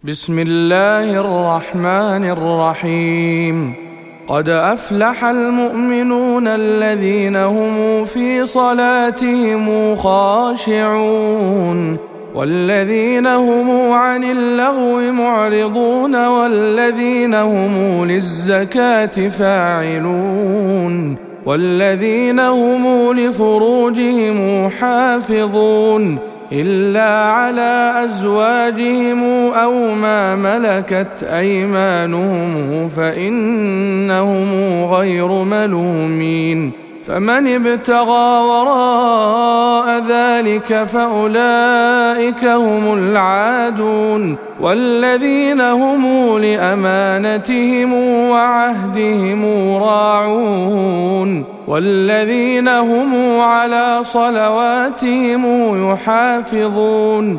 بسم الله الرحمن الرحيم. قد أفلح المؤمنون الذين هم في صلاتهم خاشعون والذين هم عن اللغو معرضون والذين هم للزكاة فاعلون والذين هم لفروجهم حافظون إلا على أزواجهم أو ما ملكت أيمانهم فإنهم غير ملومين، فمن ابتغى وراء ذلك فأولئك هم العادون والذين هم لأمانتهم وعهدهم راعون والذين هم على صلواتهم يحافظون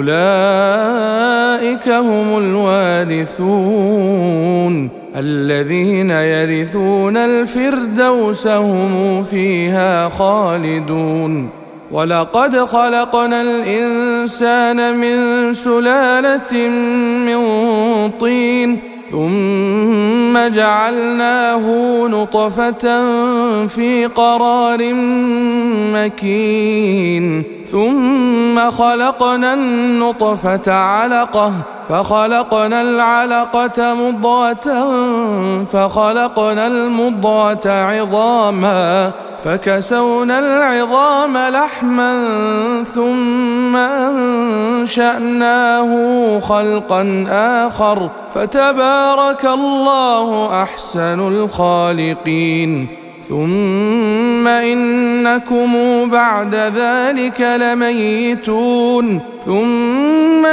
أولئك هم الوارثون الذين يرثون الفردوس هم فيها خالدون. ولقد خلقنا الإنسان من سلالة من طين ثم جعلناه نطفة في قرار مكين ثم خلقنا النطفة علقة فخلقنا العلقة مضغة فخلقنا المضغة عظاما فكسونا العظام لحما ثم أنشأناه خلقا آخر فتبارك الله أحسن الخالقين. ثم إنكم بعد ذلك لميتون ثم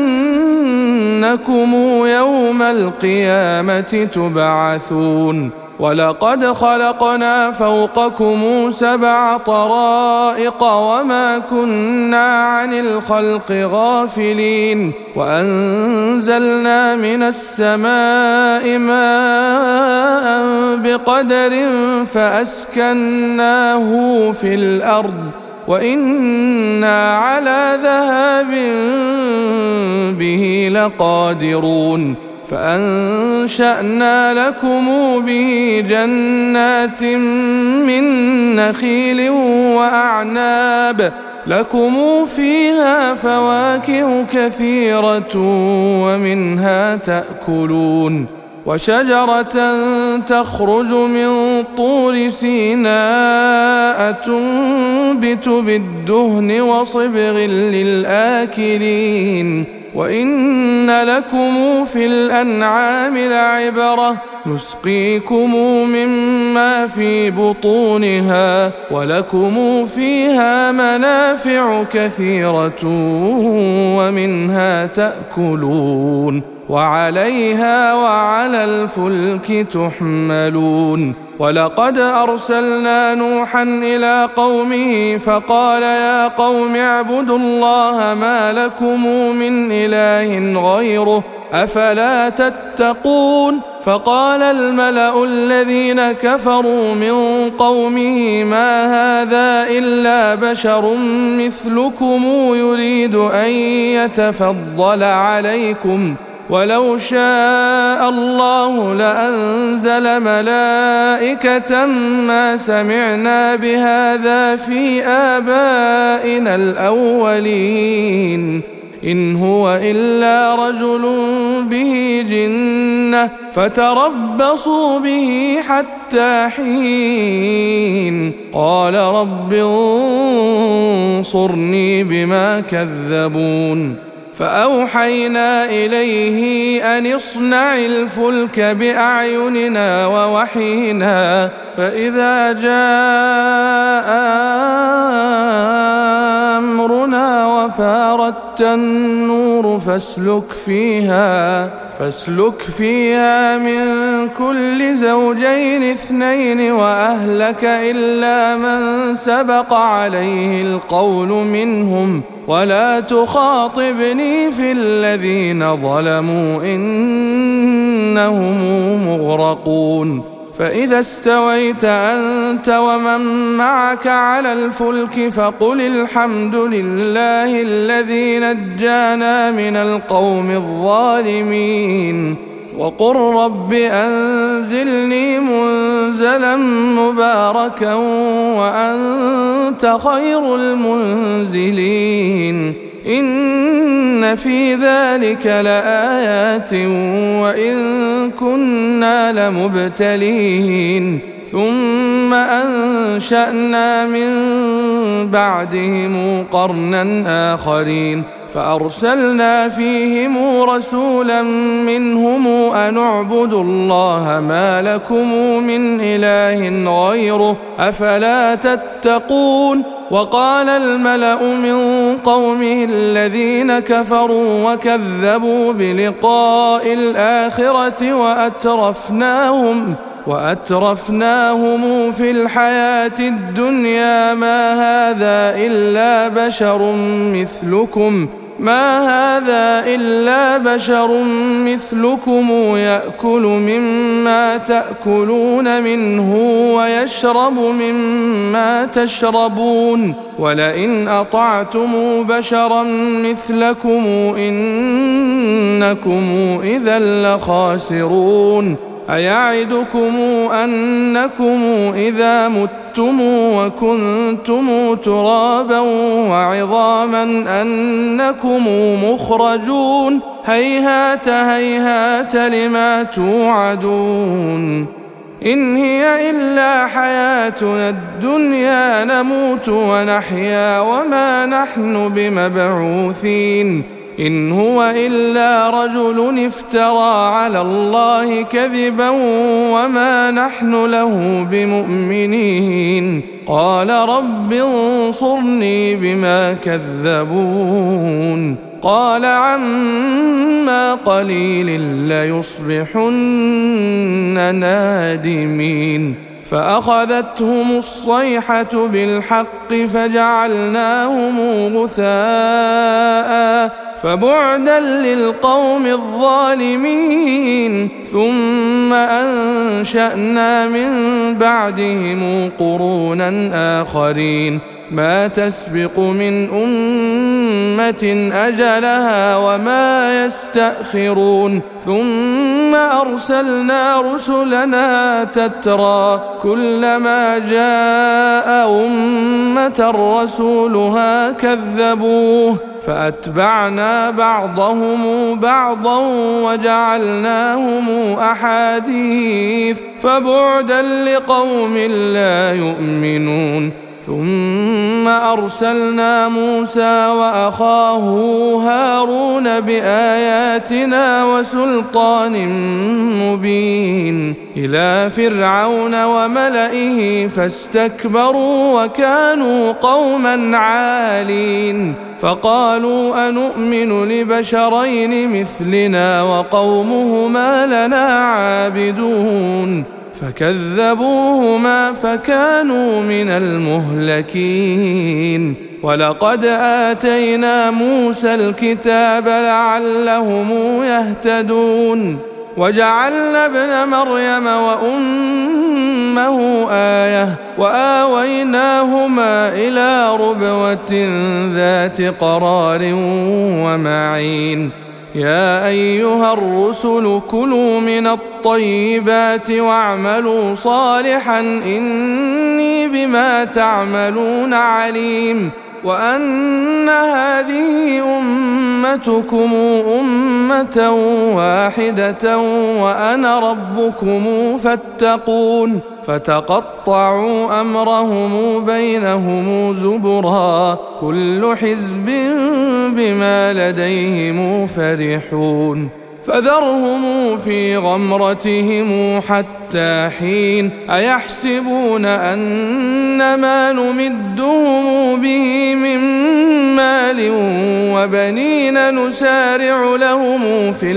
إنكم يوم القيامة تبعثون. ولقد خلقنا فوقكم 7 طرائق وما كنا عن الخلق غافلين وأنزلنا من السماء ماء بقدر فأسكناه في الأرض وإنا على ذهاب به لقادرون فأنشأنا لكم به جنات من نخيل وأعناب لكم فيها فواكه كثيرة ومنها تأكلون وشجرة تخرج من طور سيناء تنبت بالدهن وصبغ للآكلين وإن لكم في الأنعام لعبرة نسقيكم مما في بطونها ولكم فيها منافع كثيرة ومنها تأكلون وعليها وعلى الفلك تحملون. ولقد أرسلنا نوحا إلى قومه فقال يا قوم اعبدوا الله ما لكم من إله غيره أفلا تتقون. فقال الملأ الذين كفروا من قومه ما هذا إلا بشر مثلكم يريد أن يتفضل عليكم ولو شاء الله لأنزل ملائكة ما سمعنا بهذا في آبائنا الأولين إن هو إلا رجل به جنة فتربصوا به حتى حين. قال رب انصرني بما كذبون. فأوحينا إليه أن اصنع الفلك بأعيننا ووحينا فإذا جاء أمرنا وفاردت النور فاسلك فيها من كل زوجين 2 وأهلك إلا من سبق عليه القول منهم ولا تخاطبني في الذين ظلموا إنهم مغرقون. فإذا استويت أنت ومن معك على الفلك فقل الحمد لله الذي نجانا من القوم الظالمين وقل رب أنزلني منزلا مباركا وأنت خير المنزلين إن في ذلك لآيات وإن كنا لمبتلين ثم أنشأنا من بعدهم قرنا آخرين فأرسلنا فيهم رسولا منهم أن اعبدوا الله ما لكم من إله غيره أفلا تتقون وقال الملأ من قومه الذين كفروا وكذبوا بلقاء الآخرة وأترفناهم في الحياة الدنيا ما هذا إلا بشر مثلكم يأكل مما تأكلون منه ويشرب مما تشربون ولئن أطعتم بشرا مثلكم إنكم إذا لخاسرون أيعدكم أنكم إذا متم وكنتم ترابا وعظاما أنكم مخرجون هيهات هيهات لما توعدون إن هي إلا حياتنا الدنيا نموت ونحيا وما نحن بمبعوثين إن هو إلا رجل افترى على الله كذبا وما نحن له بمؤمنين قال رب انصرني بما كذبون قال عما قليل ليصبحن نادمين فأخذتهم الصيحة بالحق فجعلناهم غثاء فبعدا للقوم الظالمين ثم أنشأنا من بعدهم قرونا آخرين ما تسبق من أمة أجلها وما يستأخرون ثم أرسلنا رسلنا تترى كلما جاء أمة رسولها كذبوه فأتبعنا بعضهم بعضا وجعلناهم أحاديث فبعدا لقوم لا يؤمنون ثم أرسلنا موسى وأخاه هارون بآياتنا وسلطان مبين إلى فرعون وملئه فاستكبروا وكانوا قوما عالين فقالوا أنؤمن لبشرين مثلنا وقومهما لنا عابدون فكذبوهما فكانوا من المهلكين ولقد آتينا موسى الكتاب لعلهم يهتدون وجعلنا ابن مريم وأمه آية وآويناهما إلى ربوة ذات قرار ومعين يا أيها الرسل كلوا من الطيبات واعملوا صالحا إني بما تعملون عليم وأن هذه أمتكم أمة واحدة وأنا ربكم فاتقون فتقطعوا أمرهم بينهم زبرا كل حزب بما لديهم فرحون فذرهم في غمرتهم حتى حين أيحسبون أن ما نمدهم به من مال وبنين نسارع لهم في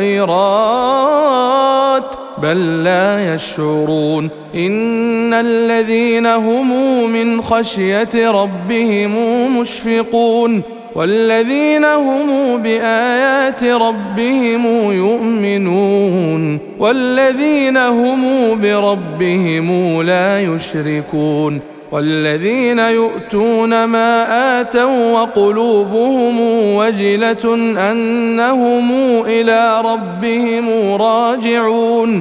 الخيرات بل لا يشعرون إن الذين هم من خشية ربهم مشفقون والذين هم بآيات ربهم يؤمنون والذين هم بربهم لا يشركون والذين يؤتون ما آتوا وقلوبهم وجلة أنهم إلى ربهم راجعون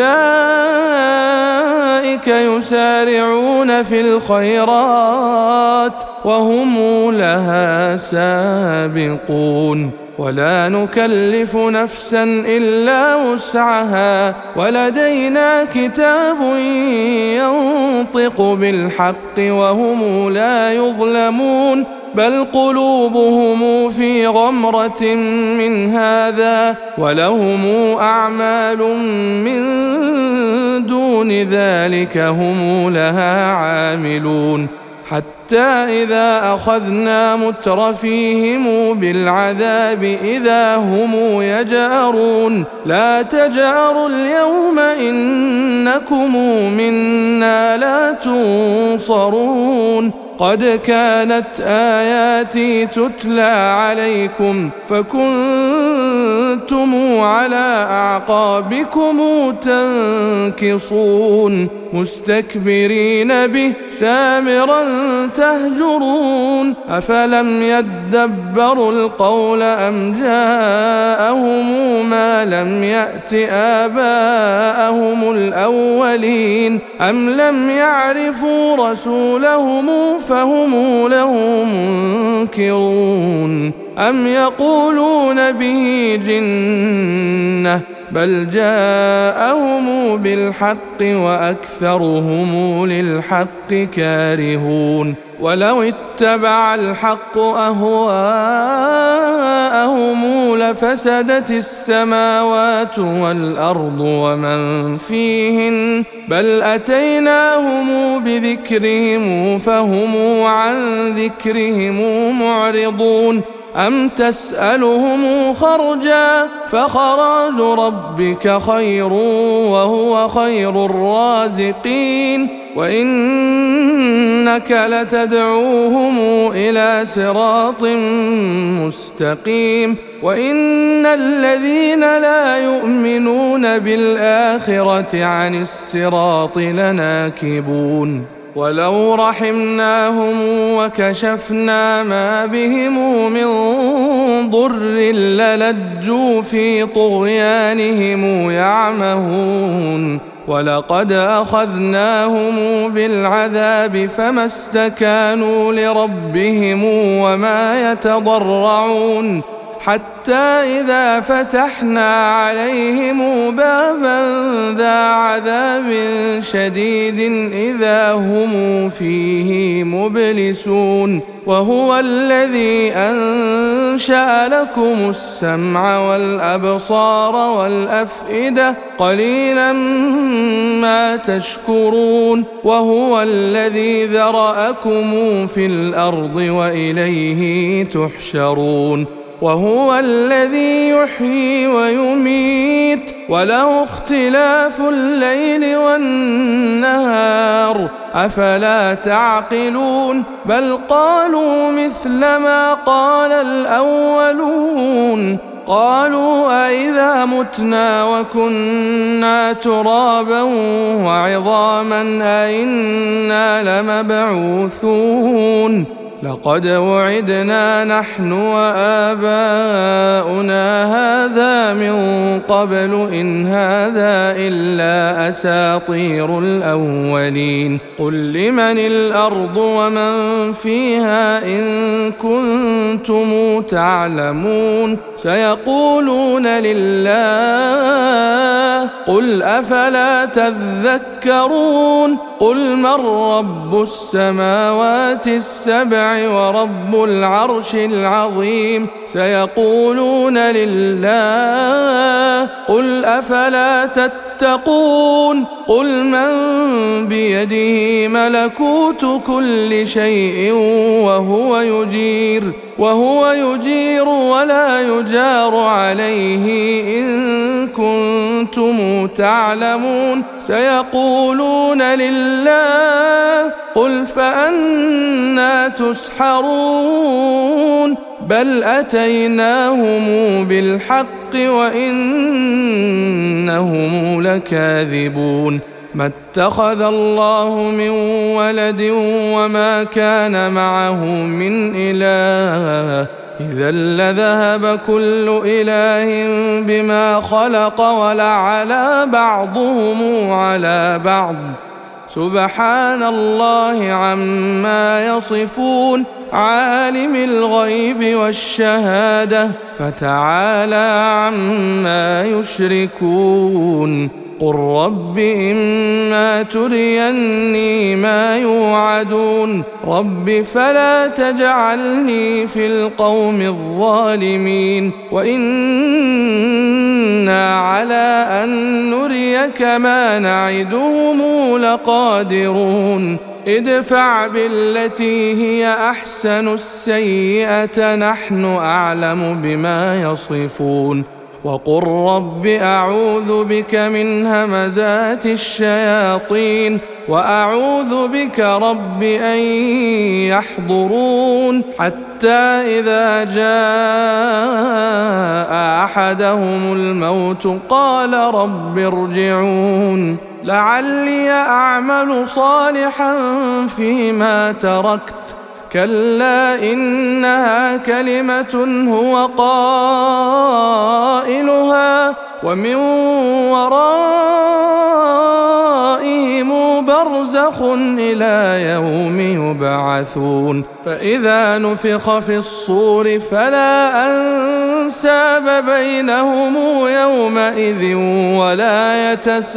أولئك يسارعون في الخيرات وهم لها سابقون ولا نكلف نفسا إلا وسعها ولدينا كتاب ينطق بالحق وهم لا يظلمون بل قلوبهم في غمرة من هذا ولهم أعمال من دون ذلك هم لها عاملون حتى إذا أخذنا مترفيهم بالعذاب إذا هم يجأرون لا تجأروا اليوم إنكم منا لا تنصرون قد كانت آياتي تتلى عليكم فكنتم على أعقابكم تنكصون مستكبرين به سامرا تهجرون أفلم يدبروا القول أم جاءهم ما لم يأت آباءهم الأولين أم لم يعرفوا رسولهم فهم له منكرون أم يقولون به جنة بل جاءهم بالحق وأكثرهم للحق كارهون ولو اتبع الحق أهواءهم لفسدت السماوات والأرض ومن فيهن بل أتيناهم بذكرهم فهم عن ذكرهم معرضون أم تسألهم خرجا فخراج ربك خير وهو خير الرازقين وإنك لتدعوهم إلى صراط مستقيم وإن الذين لا يؤمنون بالآخرة عن الصراط لناكبون ولو رحمناهم وكشفنا ما بهم من ضر للجوا في طغيانهم يعمهون ولقد أخذناهم بالعذاب فما استكانوا لربهم وما يتضرعون حتى إذا فتحنا عليهم بابا ذا عذاب شديد إذا هم فيه مبلسون وهو الذي أنشأ لكم السمع والأبصار والأفئدة قليلا ما تشكرون وهو الذي ذرأكم في الأرض وإليه تحشرون وهو الذي يحيي ويميت وله اختلاف الليل والنهار أفلا تعقلون بل قالوا مثل ما قال الأولون قالوا أئذا متنا وكنا ترابا وعظاما أئنا لمبعوثون لقد وعدنا نحن وآباؤنا هذا من قبل إن هذا إلا أساطير الأولين قل لمن الأرض ومن فيها إن كنتم تعلمون سيقولون لله قل أفلا تذكرون قل من رب السماوات السبع ورب العرش العظيم سيقولون لله قل أفلا تتقون قل من بيده ملكوت كل شيء وهو يجير ولا يجار عليه إن كنتم تعلمون سيقولون لله قل فأنى تسحرون بل أتيناهم بالحق وإنهم لكاذبون ما اتخذ الله من ولد وما كان معه من إله إذا لذهب كل إله بما خلق ولعلى بعضهم على بعض سبحان الله عما يصفون عالم الغيب والشهادة فتعالى عما يشركون قل رب إما تريني ما يوعدون رب فلا تجعلني في القوم الظالمين وإنا على أن نريك ما نعدهم لقادرون ادفع بالتي هي أحسن السيئة نحن أعلم بما يصفون وقل رب أعوذ بك من همزات الشياطين وأعوذ بك رب أن يحضرون حتى إذا جاء أحدهم الموت قال رب ارجعون لعلي أعمل صالحا فيما تركت كلا إنها كلمة هو قائلها ومن ورائهم برزخ إلى يوم يبعثون فإذا نفخ في الصور فلا أنساب بينهم يومئذ ولا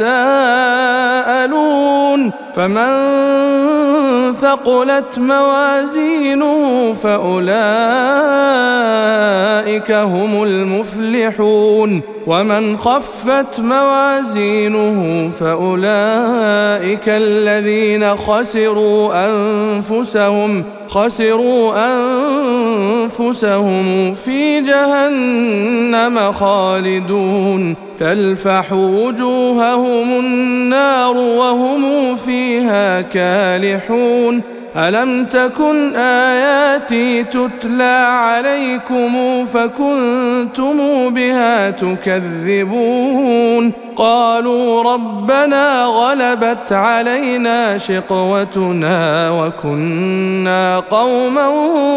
يتساءلون فمن ثقلت موازينه فأولئك هم المفلحون ومن خفت موازينه فأولئك الذين خسروا أنفسهم في جهنم خالدون تلفح وجوههم النار وهم فيها كالحون ألم تكن آياتي تتلى عليكم فكنتم بها تكذبون قالوا ربنا غلبت علينا شقوتنا وكنا قوما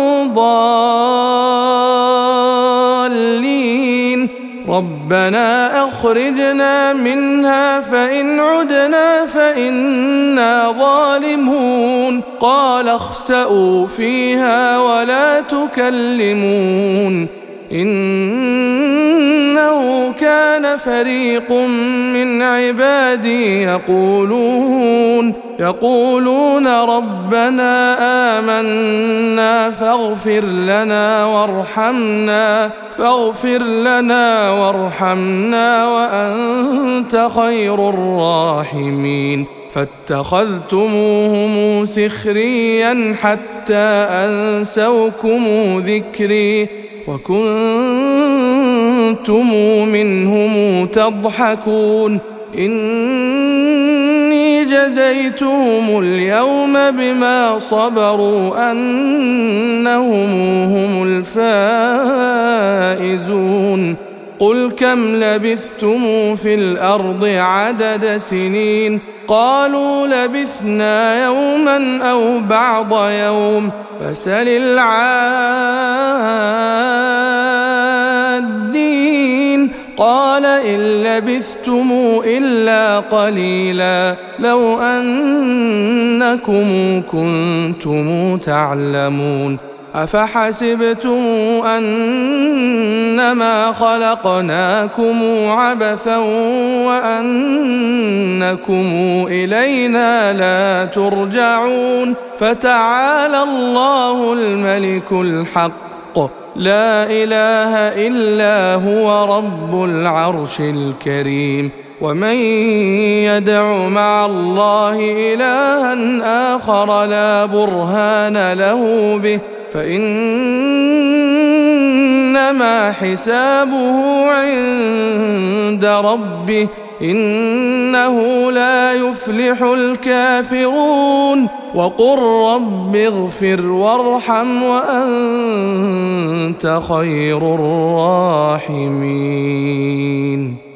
ضالين ربنا أخرجنا منها فإن عدنا فإنا ظالمون قال اخسئوا فيها ولا تكلمون إنه كان فريق من عبادي يقولون ربنا آمنا فاغفر لنا وارحمنا وأنت خير الراحمين فاتخذتموهم سخريا حتى أنسوكم ذكري وكنتم منهم تضحكون إني جزيتهم اليوم بما صبروا أنهم هم الفائزون قل كم لبثتم في الأرض عدد سنين قالوا لبثنا يوما أو بعض يوم فسل العادين قال إن لبثتم إلا قليلا لو أنكم كنتم تعلمون أفحسبتم أنما خلقناكم عبثا وأنكم إلينا لا ترجعون فتعالى الله الملك الحق لا إله إلا هو رب العرش الكريم ومن يدع مع الله إلها آخر لا برهان له به فإنما حسابه عند ربه إنه لا يفلح الكافرون وقل رب اغفر وارحم وأنت خير الراحمين